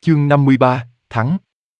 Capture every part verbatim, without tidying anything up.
Chương năm mươi ba, thắng.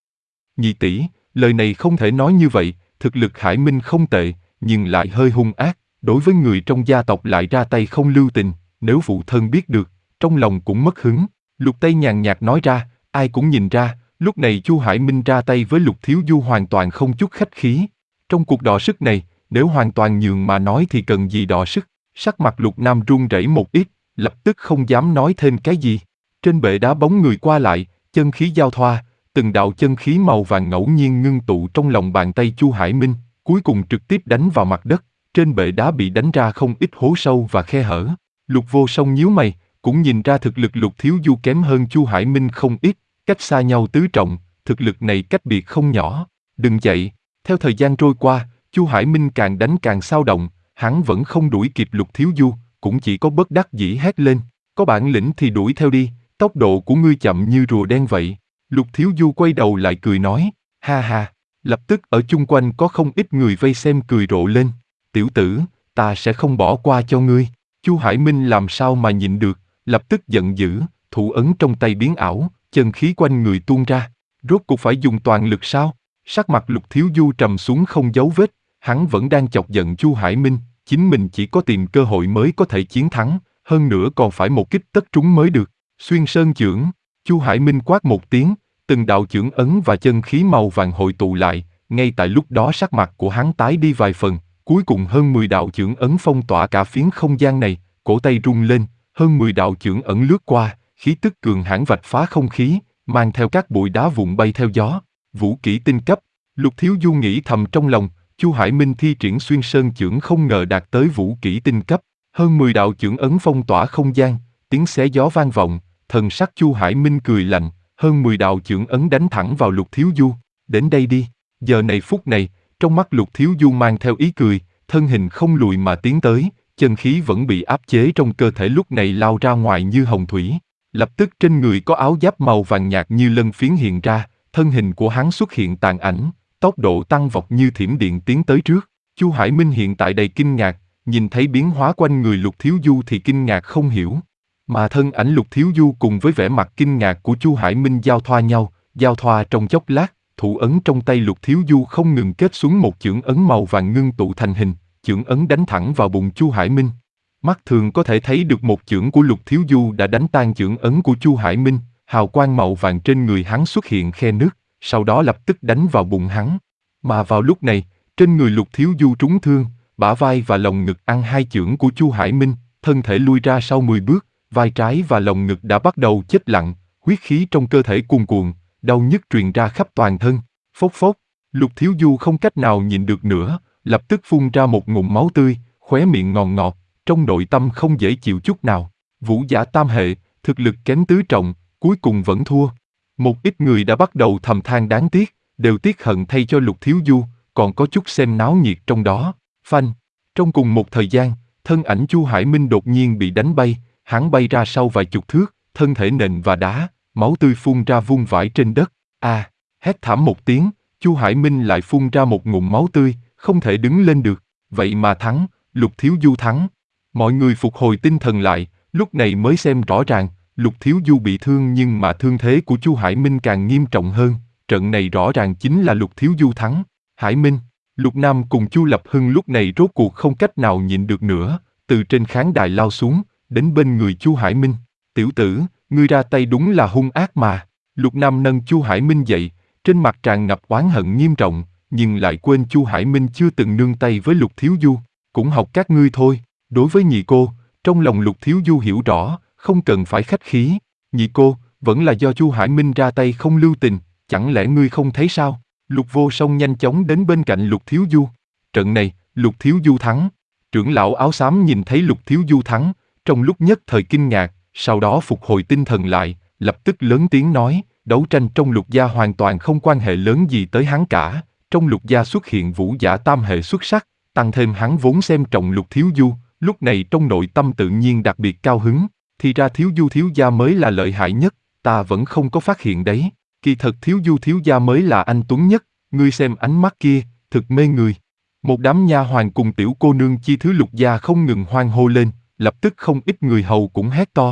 Nhị tỷ, lời này không thể nói như vậy, thực lực Hải Minh không tệ, nhưng lại hơi hung ác, đối với người trong gia tộc lại ra tay không lưu tình, nếu phụ thân biết được, trong lòng cũng mất hứng. Lục Tây nhàn nhạt nói ra, ai cũng nhìn ra, lúc này Chu Hải Minh ra tay với Lục Thiếu Du hoàn toàn không chút khách khí. Trong cuộc đọ sức này, nếu hoàn toàn nhường mà nói thì cần gì đọ sức, sắc mặt Lục Nam run rẩy một ít, lập tức không dám nói thêm cái gì. Trên bệ đá bóng người qua lại, chân khí giao thoa, từng đạo chân khí màu vàng ngẫu nhiên ngưng tụ trong lòng bàn tay Chu Hải Minh, cuối cùng trực tiếp đánh vào mặt đất, trên bệ đá bị đánh ra không ít hố sâu và khe hở. Lục Vô Song nhíu mày, cũng nhìn ra thực lực Lục Thiếu Du kém hơn Chu Hải Minh không ít, cách xa nhau tứ trọng, thực lực này cách biệt không nhỏ. Đừng chạy. Theo thời gian trôi qua, Chu Hải Minh càng đánh càng xao động, hắn vẫn không đuổi kịp Lục Thiếu Du, cũng chỉ có bất đắc dĩ hét lên, có bản lĩnh thì đuổi theo đi, tốc độ của ngươi chậm như rùa đen vậy. Lục Thiếu Du quay đầu lại cười nói, ha ha, lập tức ở chung quanh có không ít người vây xem cười rộ lên, tiểu tử, ta sẽ không bỏ qua cho ngươi. Chu Hải Minh làm sao mà nhịn được, lập tức giận dữ, thủ ấn trong tay biến ảo, chân khí quanh người tuôn ra, rốt cuộc phải dùng toàn lực sao? Sắc mặt Lục Thiếu Du trầm xuống không dấu vết, hắn vẫn đang chọc giận Chu Hải Minh, chính mình chỉ có tìm cơ hội mới có thể chiến thắng, hơn nữa còn phải một kích tất trúng mới được. Xuyên sơn chưởng, Chu Hải Minh quát một tiếng, từng đạo chưởng ấn và chân khí màu vàng hội tụ lại, ngay tại lúc đó sắc mặt của hắn tái đi vài phần, cuối cùng hơn mười đạo chưởng ấn phong tỏa cả phiến không gian này, cổ tay rung lên, hơn mười đạo chưởng ấn lướt qua, khí tức cường hãn vạch phá không khí, mang theo các bụi đá vụn bay theo gió. Vũ kỹ tinh cấp, Lục Thiếu Du nghĩ thầm trong lòng, Chu Hải Minh thi triển xuyên sơn chưởng không ngờ đạt tới vũ kỹ tinh cấp, hơn mười đạo chưởng ấn phong tỏa không gian, tiếng xé gió vang vọng, thần sắc Chu Hải Minh cười lạnh, hơn mười đạo chưởng ấn đánh thẳng vào Lục Thiếu Du, đến đây đi. Giờ này phút này, trong mắt Lục Thiếu Du mang theo ý cười, thân hình không lùi mà tiến tới, chân khí vẫn bị áp chế trong cơ thể lúc này lao ra ngoài như hồng thủy. Lập tức trên người có áo giáp màu vàng nhạt như lân phiến hiện ra, thân hình của hắn xuất hiện tàn ảnh, tốc độ tăng vọt như thiểm điện tiến tới trước. Chu Hải Minh hiện tại đầy kinh ngạc, nhìn thấy biến hóa quanh người Lục Thiếu Du thì kinh ngạc không hiểu. Mà thân ảnh Lục Thiếu Du cùng với vẻ mặt kinh ngạc của Chu Hải Minh giao thoa nhau, giao thoa trong chốc lát, thủ ấn trong tay Lục Thiếu Du không ngừng kết xuống một chưởng ấn màu vàng ngưng tụ thành hình, chưởng ấn đánh thẳng vào bụng Chu Hải Minh. Mắt thường có thể thấy được một chưởng của Lục Thiếu Du đã đánh tan chưởng ấn của Chu Hải Minh, hào quang màu vàng trên người hắn xuất hiện khe nứt, sau đó lập tức đánh vào bụng hắn. Mà vào lúc này, trên người Lục Thiếu Du trúng thương, bả vai và lồng ngực ăn hai chưởng của Chu Hải Minh, thân thể lui ra sau mười bước, vai trái và lồng ngực đã bắt đầu chết lặng, huyết khí trong cơ thể cuồn cuộn, đau nhức truyền ra khắp toàn thân. Phốc phốc, Lục Thiếu Du không cách nào nhịn được nữa, lập tức phun ra một ngụm máu tươi, khóe miệng ngọt ngọt, trong nội tâm không dễ chịu chút nào. Vũ giả tam hệ, thực lực kém tứ trọng, cuối cùng vẫn thua. Một ít người đã bắt đầu thầm than đáng tiếc, đều tiếc hận thay cho Lục Thiếu Du, còn có chút xem náo nhiệt trong đó. Phanh, trong cùng một thời gian, thân ảnh Chu Hải Minh đột nhiên bị đánh bay, hắn bay ra sau vài chục thước, thân thể nện và đá, máu tươi phun ra vung vãi trên đất. A, à, hét thảm một tiếng, Chu Hải Minh lại phun ra một ngụm máu tươi, không thể đứng lên được. Vậy mà thắng, Lục Thiếu Du thắng. Mọi người phục hồi tinh thần lại, lúc này mới xem rõ ràng, Lục Thiếu Du bị thương nhưng mà thương thế của Chu Hải Minh càng nghiêm trọng hơn. Trận này rõ ràng chính là Lục Thiếu Du thắng. Hải Minh, Lục Nam cùng Chu Lập Hưng lúc này rốt cuộc không cách nào nhịn được nữa, từ trên khán đài lao xuống, đến bên người Chu Hải Minh. Tiểu tử, ngươi ra tay đúng là hung ác mà. Lục Nam nâng Chu Hải Minh dậy, trên mặt tràn ngập oán hận nghiêm trọng, nhưng lại quên Chu Hải Minh chưa từng nương tay với Lục Thiếu Du, cũng học các ngươi thôi. Đối với nhị cô, trong lòng Lục Thiếu Du hiểu rõ, không cần phải khách khí. Nhị cô, vẫn là do Chu Hải Minh ra tay không lưu tình, chẳng lẽ ngươi không thấy sao? Lục Vô Song nhanh chóng đến bên cạnh Lục Thiếu Du. Trận này, Lục Thiếu Du thắng. Trưởng lão áo xám nhìn thấy Lục Thiếu Du thắng, trong lúc nhất thời kinh ngạc, sau đó phục hồi tinh thần lại, lập tức lớn tiếng nói, đấu tranh trong Lục gia hoàn toàn không quan hệ lớn gì tới hắn cả. Trong Lục gia xuất hiện vũ giả tam hệ xuất sắc, tăng thêm hắn vốn xem trọng Lục Thiếu Du, lúc này trong nội tâm tự nhiên đặc biệt cao hứng. Thì ra Thiếu Du thiếu gia mới là lợi hại nhất, ta vẫn không có phát hiện đấy. Kỳ thật Thiếu Du thiếu gia mới là anh tuấn nhất, ngươi xem ánh mắt kia, thực mê người. Một đám nha hoàn cùng tiểu cô nương chi thứ Lục gia không ngừng hoan hô lên, lập tức không ít người hầu cũng hét to.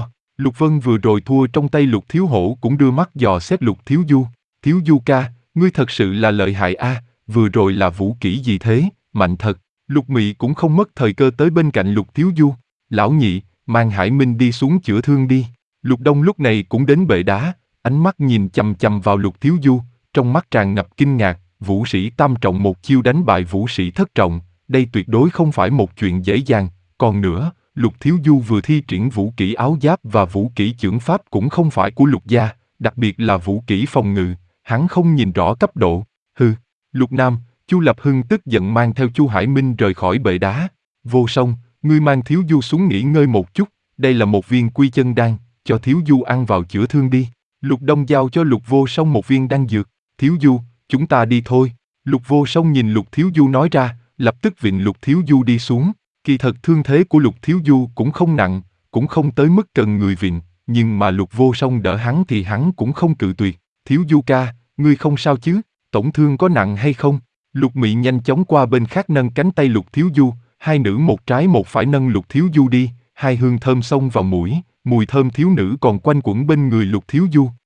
Lục Vân vừa rồi thua trong tay Lục Thiếu Hổ cũng đưa mắt dò xét Lục Thiếu Du. Thiếu Du ca, ngươi thật sự là lợi hại a, vừa rồi là vũ kỹ gì thế, mạnh thật. Lục Mị cũng không mất thời cơ tới bên cạnh Lục Thiếu Du. Lão nhị, mang Hải Minh đi xuống chữa thương đi. Lục Đông lúc này cũng đến bệ đá, ánh mắt nhìn chằm chằm vào Lục Thiếu Du, trong mắt tràn ngập kinh ngạc. Vũ sĩ tam trọng một chiêu đánh bại vũ sĩ thất trọng, đây tuyệt đối không phải một chuyện dễ dàng. Còn nữa, Lục Thiếu Du vừa thi triển vũ kỹ áo giáp và vũ kỹ chưởng pháp cũng không phải của Lục gia, đặc biệt là vũ kỹ phòng ngự, hắn không nhìn rõ cấp độ. Hừ, Lục Nam, Chu Lập Hưng tức giận mang theo Chu Hải Minh rời khỏi bệ đá. Vô Song, ngươi mang Thiếu Du xuống nghỉ ngơi một chút, đây là một viên quy chân đan, cho Thiếu Du ăn vào chữa thương đi. Lục Đông giao cho Lục Vô Song một viên đan dược. Thiếu Du, chúng ta đi thôi. Lục Vô Song nhìn Lục Thiếu Du nói ra, lập tức vịn Lục Thiếu Du đi xuống. Kỳ thật thương thế của Lục Thiếu Du cũng không nặng, cũng không tới mức cần người vịn, nhưng mà Lục Vô Song đỡ hắn thì hắn cũng không cự tuyệt. Thiếu Du ca, ngươi không sao chứ, tổn thương có nặng hay không? Lục Mị nhanh chóng qua bên khác nâng cánh tay Lục Thiếu Du, hai nữ một trái một phải nâng Lục Thiếu Du đi, hai hương thơm xông vào mũi, mùi thơm thiếu nữ còn quanh quẩn bên người Lục Thiếu Du.